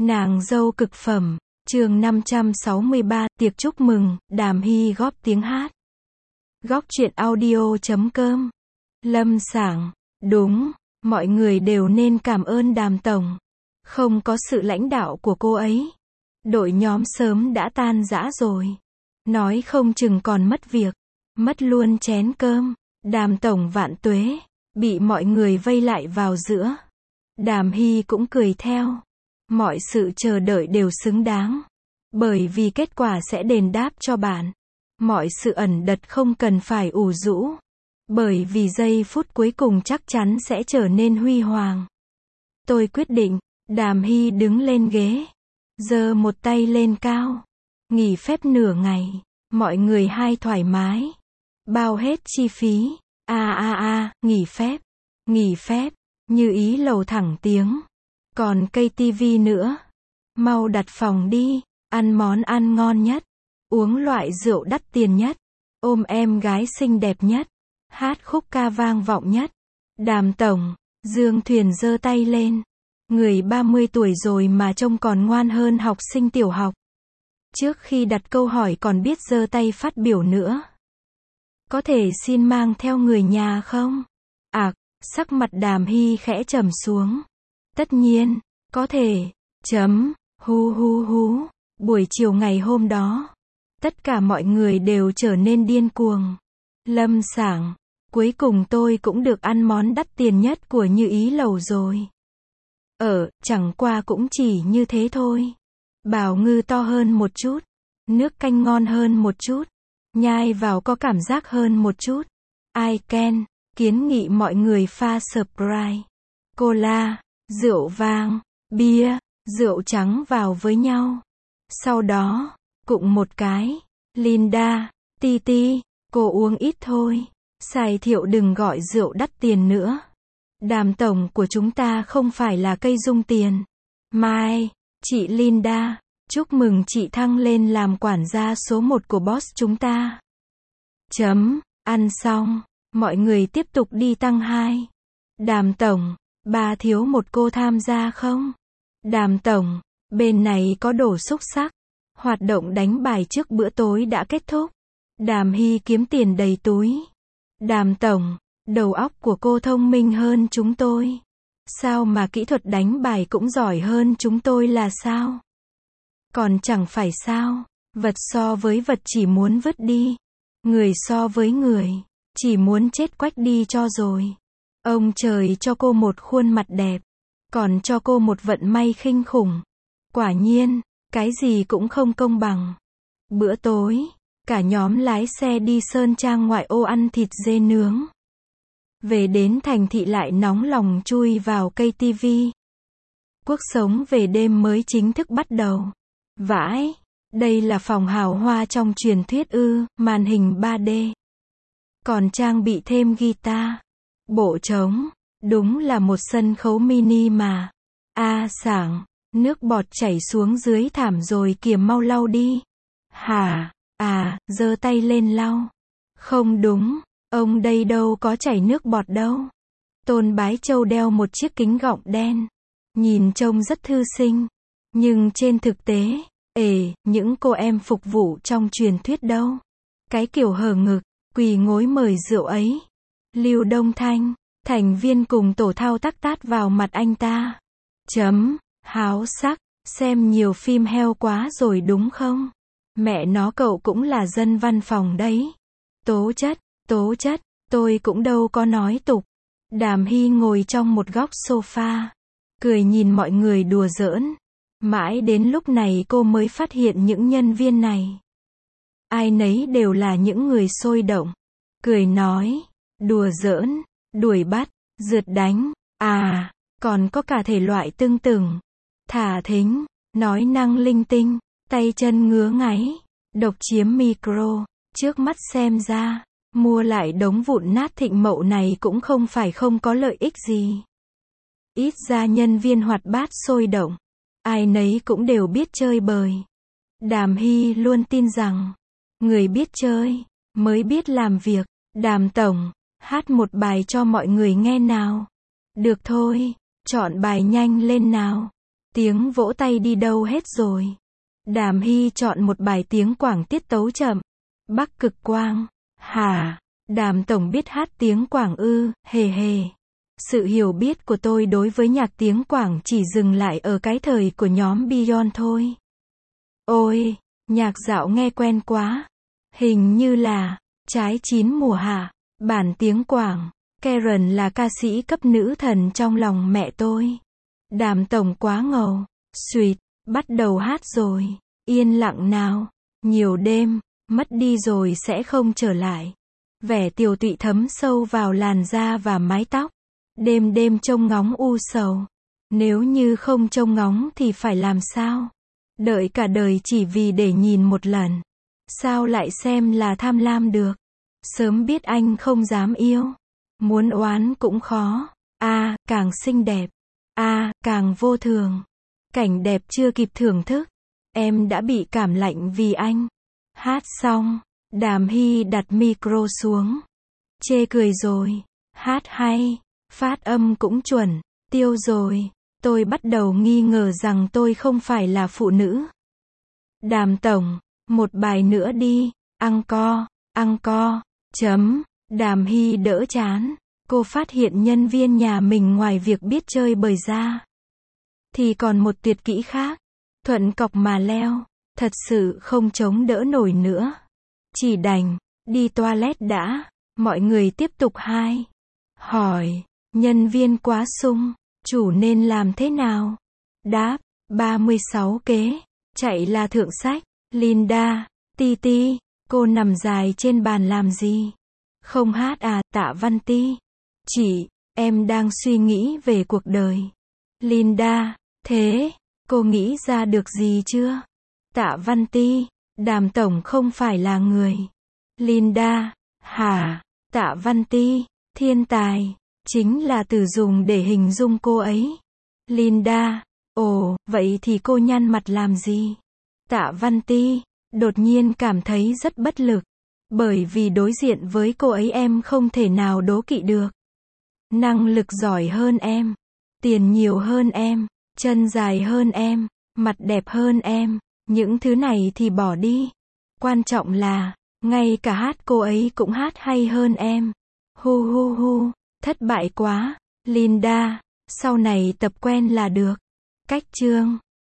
Nàng dâu cực phẩm, chương 563, tiệc chúc mừng, Đàm Hy góp tiếng hát. Góc truyện audio.com. Lâm Sảng, đúng, mọi người đều nên cảm ơn Đàm Tổng. Không có sự lãnh đạo của cô ấy, đội nhóm sớm đã tan rã rồi. Nói không chừng còn mất việc, mất luôn chén cơm. Đàm Tổng vạn tuế, bị mọi người vây lại vào giữa. Đàm Hy cũng cười theo. Mọi sự chờ đợi đều xứng đáng. Bởi vì kết quả sẽ đền đáp cho bạn. Mọi sự ẩn đật không cần phải ủ rũ. Bởi vì giây phút cuối cùng chắc chắn sẽ trở nên huy hoàng. Tôi quyết định. Đàm Hy đứng lên ghế, giơ một tay lên cao. Nghỉ phép nửa ngày, mọi người hai thoải mái. Bao hết chi phí. Nghỉ phép, Như Ý lầu thẳng tiếng. Còn cây tivi nữa. Mau đặt phòng đi, ăn món ăn ngon nhất, uống loại rượu đắt tiền nhất, ôm em gái xinh đẹp nhất, hát khúc ca vang vọng nhất. Đàm Tổng, Dương Thuyền giơ tay lên. Người 30 tuổi rồi mà trông còn ngoan hơn học sinh tiểu học. Trước khi đặt câu hỏi còn biết giơ tay phát biểu nữa. Có thể xin mang theo người nhà không? Sắc mặt Đàm Hy khẽ trầm xuống. Tất nhiên, có thể. Hú. Buổi chiều ngày hôm đó, tất cả mọi người đều trở nên điên cuồng. Lâm Sảng, cuối cùng tôi cũng được ăn món đắt tiền nhất của Như Ý lầu rồi. Chẳng qua cũng chỉ như thế thôi. Bào ngư to hơn một chút, nước canh ngon hơn một chút, nhai vào có cảm giác hơn một chút. Kiến nghị mọi người pha Sprite, cola, rượu vang, bia, rượu trắng vào với nhau. Sau đó, cụng một cái. Linda, Titi, cô uống ít thôi. Sài Thiệu đừng gọi rượu đắt tiền nữa. Đàm Tổng của chúng ta không phải là cây dung tiền. Mai, chị Linda, chúc mừng chị thăng lên làm quản gia số 1 của boss chúng ta. Ăn xong, mọi người tiếp tục đi tăng 2. Đàm Tổng, bà thiếu một cô tham gia không? Đàm Tổng, bên này có đồ xúc xắc. Hoạt động đánh bài trước bữa tối đã kết thúc. Đàm Hy kiếm tiền đầy túi. Đàm Tổng, đầu óc của cô thông minh hơn chúng tôi. Sao mà kỹ thuật đánh bài cũng giỏi hơn chúng tôi là sao? Còn chẳng phải sao, vật so với vật chỉ muốn vứt đi. Người so với người, chỉ muốn chết quách đi cho rồi. Ông trời cho cô một khuôn mặt đẹp, còn cho cô một vận may khinh khủng. Quả nhiên, cái gì cũng không công bằng. Bữa tối, cả nhóm lái xe đi Sơn Trang ngoại ô ăn thịt dê nướng. Về đến thành thị lại nóng lòng chui vào cây tivi. Cuộc sống về đêm mới chính thức bắt đầu. Vãi, đây là phòng hào hoa trong truyền thuyết ư? Màn hình 3D. Còn trang bị thêm guitar, bộ trống, đúng là một sân khấu mini mà. Sảng, nước bọt chảy xuống dưới thảm rồi kìa, mau lau đi. Giơ tay lên lau. Không đúng, ông đây đâu có chảy nước bọt đâu. Tôn Bái Châu đeo một chiếc kính gọng đen, nhìn trông rất thư sinh. Nhưng trên thực tế, những cô em phục vụ trong truyền thuyết đâu. Cái kiểu hở ngực, quỳ gối mời rượu ấy. Lưu Đông Thanh, thành viên cùng tổ thao tác tát vào mặt anh ta. Háo sắc, xem nhiều phim heo quá rồi đúng không? Mẹ nó, cậu cũng là dân văn phòng đấy. Tố chất, tôi cũng đâu có nói tục. Đàm Hy ngồi trong một góc sofa, cười nhìn mọi người đùa giỡn. Mãi đến lúc này cô mới phát hiện những nhân viên này, ai nấy đều là những người sôi động. Cười nói, đùa giỡn, đuổi bắt, rượt đánh, còn có cả thể loại tưng tửng, thả thính, nói năng linh tinh, tay chân ngứa ngáy, độc chiếm micro. Trước mắt xem ra, mua lại đống vụn nát thịnh mậu này cũng không phải không có lợi ích gì. Ít ra nhân viên hoạt bát sôi động, ai nấy cũng đều biết chơi bời. Đàm Hy luôn tin rằng, người biết chơi, mới biết làm việc. Đàm Tổng, hát một bài cho mọi người nghe nào. Được thôi, chọn bài nhanh lên nào. Tiếng vỗ tay đi đâu hết rồi? Đàm Hy chọn một bài tiếng Quảng tiết tấu chậm. Bắc Cực Quang. Hả? Đàm tổng biết hát tiếng Quảng ư? Hề hề. Sự hiểu biết của tôi đối với nhạc tiếng Quảng chỉ dừng lại ở cái thời của nhóm Beyond thôi. Ôi, nhạc dạo nghe quen quá. Hình như là Trái chín mùa hạ. Bản tiếng Quảng. Karen là ca sĩ cấp nữ thần trong lòng mẹ tôi. Đàm tổng quá ngầu. Sweet, bắt đầu hát rồi. Yên lặng nào. Nhiều đêm, mất đi rồi sẽ không trở lại. Vẻ tiều tụy thấm sâu vào làn da và mái tóc. Đêm đêm trông ngóng u sầu. Nếu như không trông ngóng thì phải làm sao? Đợi cả đời chỉ vì để nhìn một lần. Sao lại xem là tham lam được? Sớm biết anh không dám yêu. Muốn oán cũng khó. Càng xinh đẹp. Càng vô thường. Cảnh đẹp chưa kịp thưởng thức. Em đã bị cảm lạnh vì anh. Hát xong, Đàm Hy đặt micro xuống. Chê cười rồi. Hát hay. Phát âm cũng chuẩn. Tiêu rồi. Tôi bắt đầu nghi ngờ rằng tôi không phải là phụ nữ. Đàm tổng, một bài nữa đi. Encore. Đàm Hy đỡ chán. Cô phát hiện nhân viên nhà mình ngoài việc biết chơi bời ra, thì còn một tuyệt kỹ khác. Thuận cọc mà leo. Thật sự không chống đỡ nổi nữa. Chỉ đành đi toilet đã. Mọi người tiếp tục hỏi. Nhân viên quá sung. Chủ nên làm thế nào? Đáp. 36 kế. Chạy là thượng sách. Linda. Ti. Cô nằm dài trên bàn làm gì? Không hát à? Tạ Văn Ti. Chị, em đang suy nghĩ về cuộc đời. Linda. Thế, cô nghĩ ra được gì chưa? Tạ Văn Ti. Đàm tổng không phải là người. Linda. Hả? Tạ Văn Ti. Thiên tài. Chính là từ dùng để hình dung cô ấy. Linda. Ồ, vậy thì cô nhăn mặt làm gì? Tạ Văn Ti. Đột nhiên cảm thấy rất bất lực. Bởi vì đối diện với cô ấy em không thể nào đố kỵ được. Năng lực giỏi hơn em. Tiền nhiều hơn em. Chân dài hơn em. Mặt đẹp hơn em. Những thứ này thì bỏ đi. Quan trọng là, ngay cả hát cô ấy cũng hát hay hơn em. Hu. Thất bại quá. Linda. Sau này tập quen là được. Cách chương.